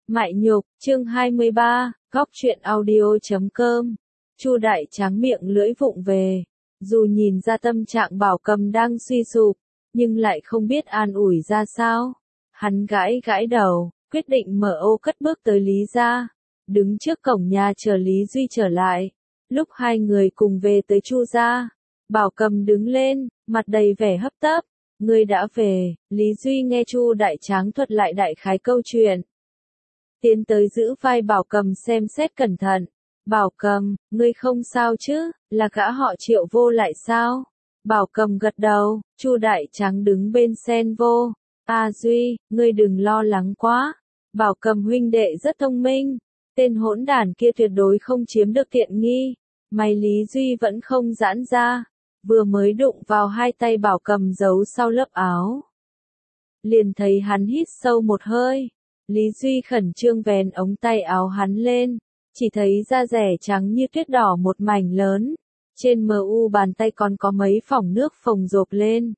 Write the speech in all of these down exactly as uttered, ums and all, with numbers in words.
Mại nhục, chương hai mươi ba, góc truyện audio chấm com. Chu Đại Tráng miệng lưỡi vụng về, dù nhìn ra tâm trạng Bảo Cầm đang suy sụp, nhưng lại không biết an ủi ra sao. Hắn gãi gãi đầu, quyết định mở ô cất bước tới Lý gia, đứng trước cổng nhà chờ Lý Duy trở lại. Lúc hai người cùng về tới Chu gia, Bảo Cầm đứng lên, mặt đầy vẻ hấp tấp. Ngươi đã về. Lý Duy nghe Chu Đại Tráng thuật lại đại khái câu chuyện. Tiến tới giữ vai Bảo Cầm xem xét cẩn thận. Bảo Cầm, ngươi không sao chứ, là gã họ Triệu vô lại sao? Bảo Cầm gật đầu, Chu Đại Tráng đứng bên xen vô. A Duy, ngươi đừng lo lắng quá. Bảo Cầm huynh đệ rất thông minh. Tên hỗn đản kia tuyệt đối không chiếm được tiện nghi. May Lý Duy vẫn không giãn ra. Vừa mới đụng vào hai tay Bảo Cầm giấu sau lớp áo. Liền thấy hắn hít sâu một hơi. Lý Duy khẩn trương vén ống tay áo hắn lên, chỉ thấy da rẻ trắng như tuyết đỏ một mảnh lớn, trên mờ u bàn tay còn có mấy phỏng nước phồng rộp lên.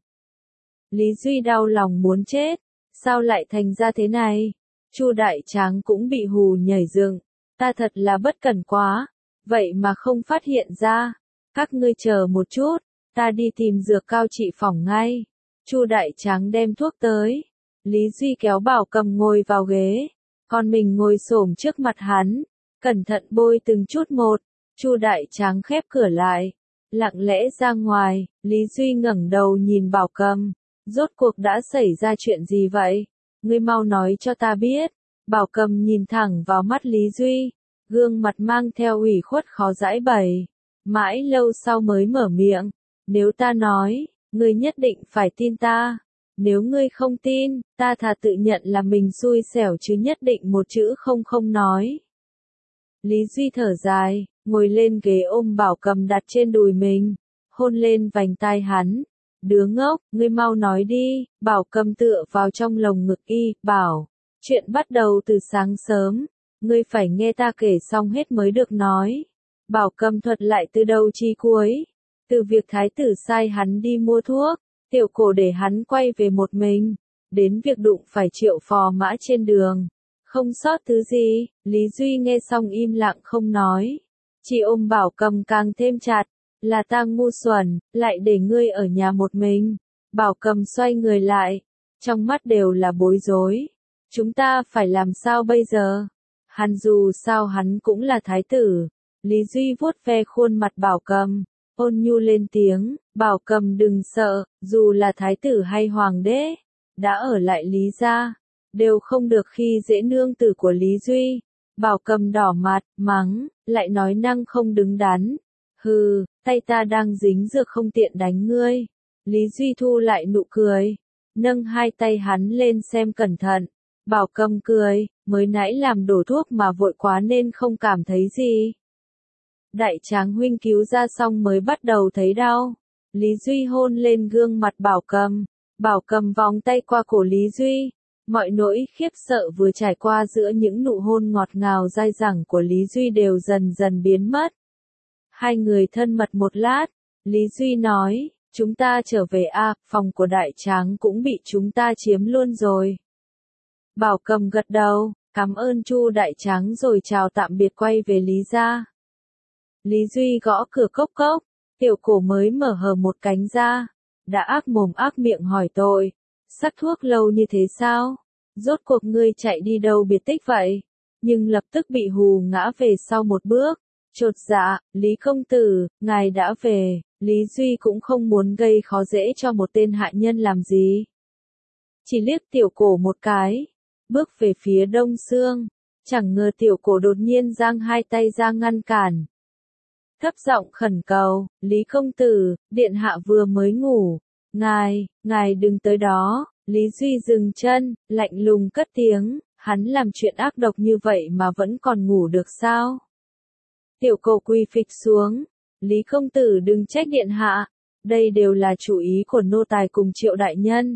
Lý Duy đau lòng muốn chết, sao lại thành ra thế này? Chu Đại Tráng cũng bị hù nhảy dựng, ta thật là bất cẩn quá, vậy mà không phát hiện ra. Các ngươi chờ một chút, ta đi tìm dược cao trị phỏng ngay. Chu Đại Tráng đem thuốc tới. Lý Duy kéo Bảo Cầm ngồi vào ghế, còn mình ngồi xổm trước mặt hắn, cẩn thận bôi từng chút một. Chu Đại Tráng khép cửa lại, lặng lẽ ra ngoài. Lý Duy ngẩng đầu nhìn Bảo Cầm, rốt cuộc đã xảy ra chuyện gì vậy? Ngươi mau nói cho ta biết. Bảo Cầm nhìn thẳng vào mắt Lý Duy, gương mặt mang theo ủy khuất khó giãi bày, mãi lâu sau mới mở miệng. Nếu ta nói, ngươi nhất định phải tin ta. Nếu ngươi không tin, ta thà tự nhận là mình xui xẻo chứ nhất định một chữ không không nói. Lý Duy thở dài, ngồi lên ghế ôm Bảo Cầm đặt trên đùi mình, hôn lên vành tai hắn. Đứa ngốc, ngươi mau nói đi. Bảo Cầm tựa vào trong lồng ngực y, bảo, chuyện bắt đầu từ sáng sớm, ngươi phải nghe ta kể xong hết mới được nói. Bảo Cầm thuật lại từ đầu chi cuối, từ việc thái tử sai hắn đi mua thuốc, Tiểu Cổ để hắn quay về một mình, đến việc đụng phải Triệu Phò Mã trên đường, không sót thứ gì. Lý Duy nghe xong im lặng không nói, chỉ ôm Bảo Cầm càng thêm chặt. Là ta ngu xuẩn, lại để ngươi ở nhà một mình. Bảo Cầm xoay người lại, trong mắt đều là bối rối. Chúng ta phải làm sao bây giờ? Hắn dù sao hắn cũng là thái tử. Lý Duy vuốt ve khuôn mặt Bảo Cầm, ôn nhu lên tiếng. Bảo Cầm đừng sợ, dù là thái tử hay hoàng đế, đã ở lại Lý gia, đều không được khi dễ nương tử của Lý Duy. Bảo Cầm đỏ mặt, mắng, lại nói năng không đứng đắn. Hừ, tay ta đang dính dược không tiện đánh ngươi. Lý Duy thu lại nụ cười, nâng hai tay hắn lên xem cẩn thận. Bảo Cầm cười, mới nãy làm đổ thuốc mà vội quá nên không cảm thấy gì. Đại Tráng huynh cứu ra xong mới bắt đầu thấy đau. Lý Duy hôn lên gương mặt Bảo Cầm. Bảo Cầm vòng tay qua cổ Lý Duy. Mọi nỗi khiếp sợ vừa trải qua giữa những nụ hôn ngọt ngào dai dẳng của Lý Duy đều dần dần biến mất. Hai người thân mật một lát, Lý Duy nói, chúng ta trở về a, phòng của Đại Tráng cũng bị chúng ta chiếm luôn rồi. Bảo Cầm gật đầu, cảm ơn Chu Đại Tráng rồi chào tạm biệt quay về Lý gia. Lý Duy gõ cửa cốc cốc, Tiểu Cổ mới mở hờ một cánh ra, đã ác mồm ác miệng hỏi tội, sắc thuốc lâu như thế sao? Rốt cuộc ngươi chạy đi đâu biệt tích vậy? Nhưng lập tức bị hù ngã về sau một bước. Chột dạ, Lý công tử, ngài đã về. Lý Duy cũng không muốn gây khó dễ cho một tên hạ nhân làm gì. Chỉ liếc Tiểu Cổ một cái, bước về phía Đông Sương. Chẳng ngờ Tiểu Cổ đột nhiên giang hai tay ra ngăn cản. Thấp giọng khẩn cầu, Lý công tử, điện hạ vừa mới ngủ. Ngài, ngài đừng tới đó. Lý Duy dừng chân, lạnh lùng cất tiếng, hắn làm chuyện ác độc như vậy mà vẫn còn ngủ được sao? Tiểu Cổ quỳ phịch xuống, Lý công tử đừng trách điện hạ, đây đều là chủ ý của nô tài cùng Triệu đại nhân.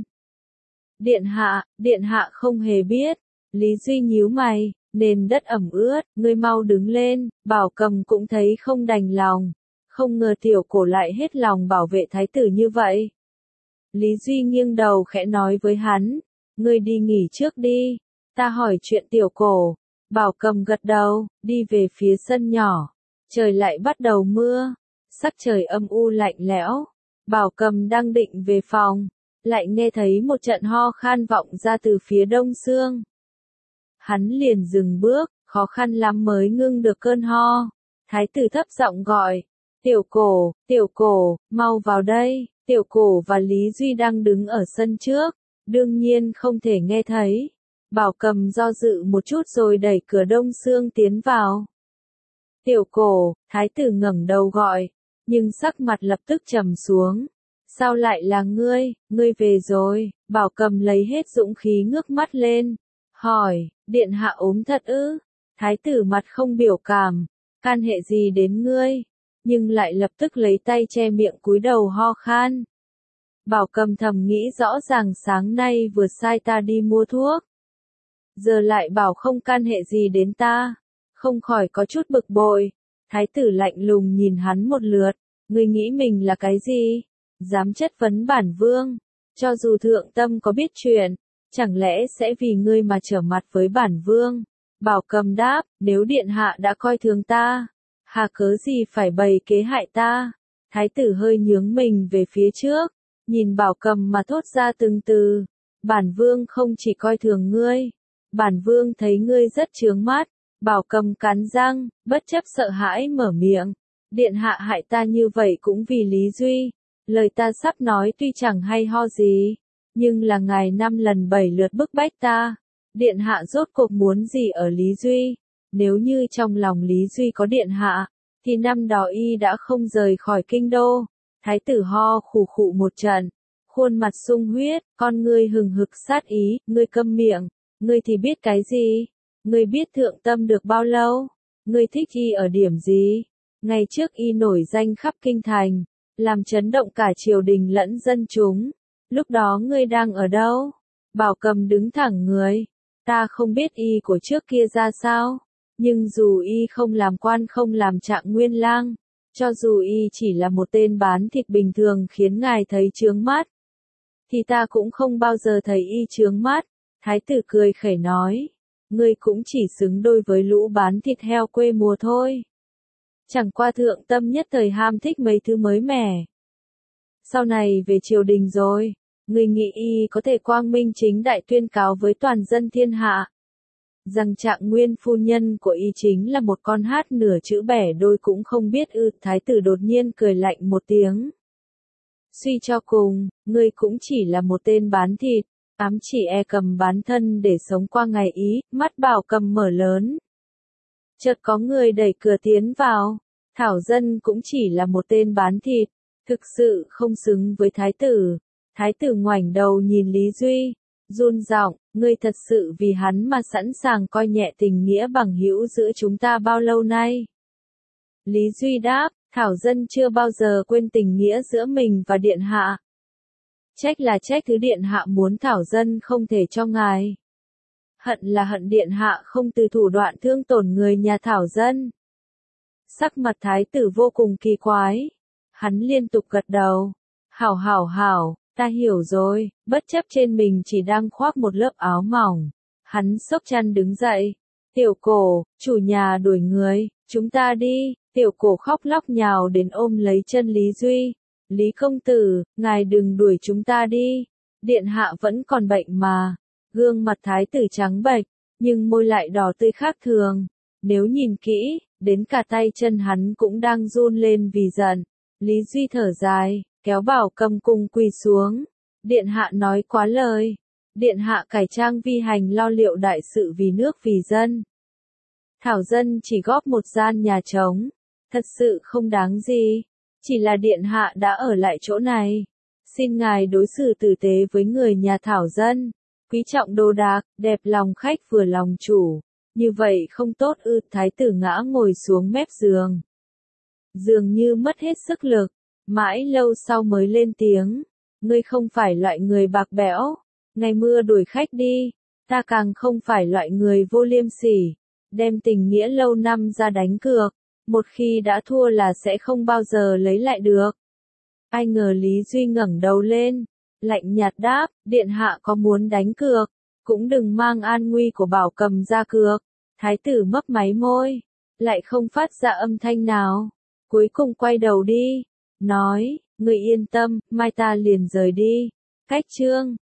Điện hạ, điện hạ không hề biết. Lý Duy nhíu mày, nền đất ẩm ướt, ngươi mau đứng lên. Bảo Cầm cũng thấy không đành lòng, không ngờ Tiểu Cổ lại hết lòng bảo vệ thái tử như vậy. Lý Duy nghiêng đầu khẽ nói với hắn, ngươi đi nghỉ trước đi, ta hỏi chuyện Tiểu Cổ. Bảo Cầm gật đầu, đi về phía sân nhỏ. Trời lại bắt đầu mưa, sắc trời âm u lạnh lẽo. Bảo Cầm đang định về phòng, lại nghe thấy một trận ho khan vọng ra từ phía đông xương. Hắn liền dừng bước, khó khăn lắm mới ngưng được cơn ho. Thái tử thấp giọng gọi, Tiểu Cổ, Tiểu Cổ, mau vào đây. Tiểu Cổ và Lý Duy đang đứng ở sân trước, đương nhiên không thể nghe thấy. Bảo Cầm do dự một chút rồi đẩy cửa đông xương tiến vào. Tiểu Cổ, thái tử ngẩng đầu gọi, nhưng sắc mặt lập tức trầm xuống. Sao lại là ngươi, ngươi về rồi? Bảo Cầm lấy hết dũng khí ngước mắt lên, hỏi, điện hạ ốm thật ư? Thái tử mặt không biểu cảm, can hệ gì đến ngươi? Nhưng lại lập tức lấy tay che miệng cúi đầu ho khan. Bảo Cầm thầm nghĩ rõ ràng sáng nay vừa sai ta đi mua thuốc. Giờ lại bảo không can hệ gì đến ta, không khỏi có chút bực bội. Thái tử lạnh lùng nhìn hắn một lượt, ngươi nghĩ mình là cái gì? Dám chất vấn bản vương, cho dù thượng tâm có biết chuyện, chẳng lẽ sẽ vì ngươi mà trở mặt với bản vương? Bảo Cầm đáp, nếu điện hạ đã coi thường ta, hà cớ gì phải bày kế hại ta? Thái tử hơi nhướng mình về phía trước, nhìn Bảo Cầm mà thốt ra từng từ, bản vương không chỉ coi thường ngươi, bản vương thấy ngươi rất chướng mắt. Bảo Cầm cắn răng, bất chấp sợ hãi mở miệng, điện hạ hại ta như vậy cũng vì Lý Duy. Lời ta sắp nói tuy chẳng hay ho gì, nhưng là ngài năm lần bảy lượt bức bách ta. Điện hạ rốt cuộc muốn gì ở Lý Duy? Nếu như trong lòng Lý Duy có điện hạ, thì năm đó y đã không rời khỏi kinh đô. Thái tử ho khủ khụ một trận, khuôn mặt sung huyết, con ngươi hừng hực sát ý, ngươi câm miệng, ngươi thì biết cái gì? Ngươi biết thượng tâm được bao lâu? Ngươi thích y ở điểm gì? Ngày trước y nổi danh khắp kinh thành, làm chấn động cả triều đình lẫn dân chúng. Lúc đó ngươi đang ở đâu? Bảo Cầm đứng thẳng người. Ta không biết y của trước kia ra sao, nhưng dù y không làm quan không làm trạng nguyên lang, cho dù y chỉ là một tên bán thịt bình thường khiến ngài thấy chướng mắt, thì ta cũng không bao giờ thấy y chướng mắt. Thái tử cười khẩy nói, ngươi cũng chỉ xứng đôi với lũ bán thịt heo quê mùa thôi. Chẳng qua thượng tâm nhất thời ham thích mấy thứ mới mẻ. Sau này về triều đình rồi, ngươi nghĩ y có thể quang minh chính đại tuyên cáo với toàn dân thiên hạ rằng trạng nguyên phu nhân của y chính là một con hát nửa chữ bẻ đôi cũng không biết ư? Thái tử đột nhiên cười lạnh một tiếng. Suy cho cùng, ngươi cũng chỉ là một tên bán thịt, ám chỉ e cầm bán thân để sống qua ngày ý. Mắt Bảo Cầm mở lớn. Chợt có người đẩy cửa tiến vào. Thảo Dân cũng chỉ là một tên bán thịt, thực sự không xứng với thái tử. Thái tử ngoảnh đầu nhìn Lý Duy, run giọng, ngươi thật sự vì hắn mà sẵn sàng coi nhẹ tình nghĩa bằng hữu giữa chúng ta bao lâu nay? Lý Duy đáp, Thảo Dân chưa bao giờ quên tình nghĩa giữa mình và điện hạ. Trách là trách thứ điện hạ muốn Thảo Dân không thể cho ngài. Hận là hận điện hạ không từ thủ đoạn thương tổn người nhà Thảo Dân. Sắc mặt thái tử vô cùng kỳ quái. Hắn liên tục gật đầu. Hảo hảo hảo, ta hiểu rồi. Bất chấp trên mình chỉ đang khoác một lớp áo mỏng, hắn xốc chăn đứng dậy. Tiểu Cổ, chủ nhà đuổi người, chúng ta đi. Tiểu Cổ khóc lóc nhào đến ôm lấy chân Lý Duy. Lý công tử, ngài đừng đuổi chúng ta đi. Điện hạ vẫn còn bệnh mà. Gương mặt thái tử trắng bệch, nhưng môi lại đỏ tươi khác thường. Nếu nhìn kỹ, đến cả tay chân hắn cũng đang run lên vì giận. Lý Duy thở dài, kéo Bảo Cầm cùng quỳ xuống. Điện hạ nói quá lời. Điện hạ cải trang vi hành lo liệu đại sự vì nước vì dân. Thảo Dân chỉ góp một gian nhà trống. Thật sự không đáng gì. Chỉ là điện hạ đã ở lại chỗ này. Xin ngài đối xử tử tế với người nhà Thảo Dân. Quý trọng đồ đạc, đẹp lòng khách vừa lòng chủ. Như vậy không tốt ư? Thái tử ngã ngồi xuống mép giường. Dường như mất hết sức lực. Mãi lâu sau mới lên tiếng. Ngươi không phải loại người bạc bẽo. Ngày mưa đuổi khách đi. Ta càng không phải loại người vô liêm sỉ. Đem tình nghĩa lâu năm ra đánh cược. Một khi đã thua là sẽ không bao giờ lấy lại được. Ai ngờ Lý Duy ngẩng đầu lên. Lạnh nhạt đáp, điện hạ có muốn đánh cược, cũng đừng mang an nguy của Bảo Cầm ra cược. Thái tử mấp máy môi, lại không phát ra âm thanh nào. Cuối cùng quay đầu đi, nói, người yên tâm, mai ta liền rời đi. Cách chương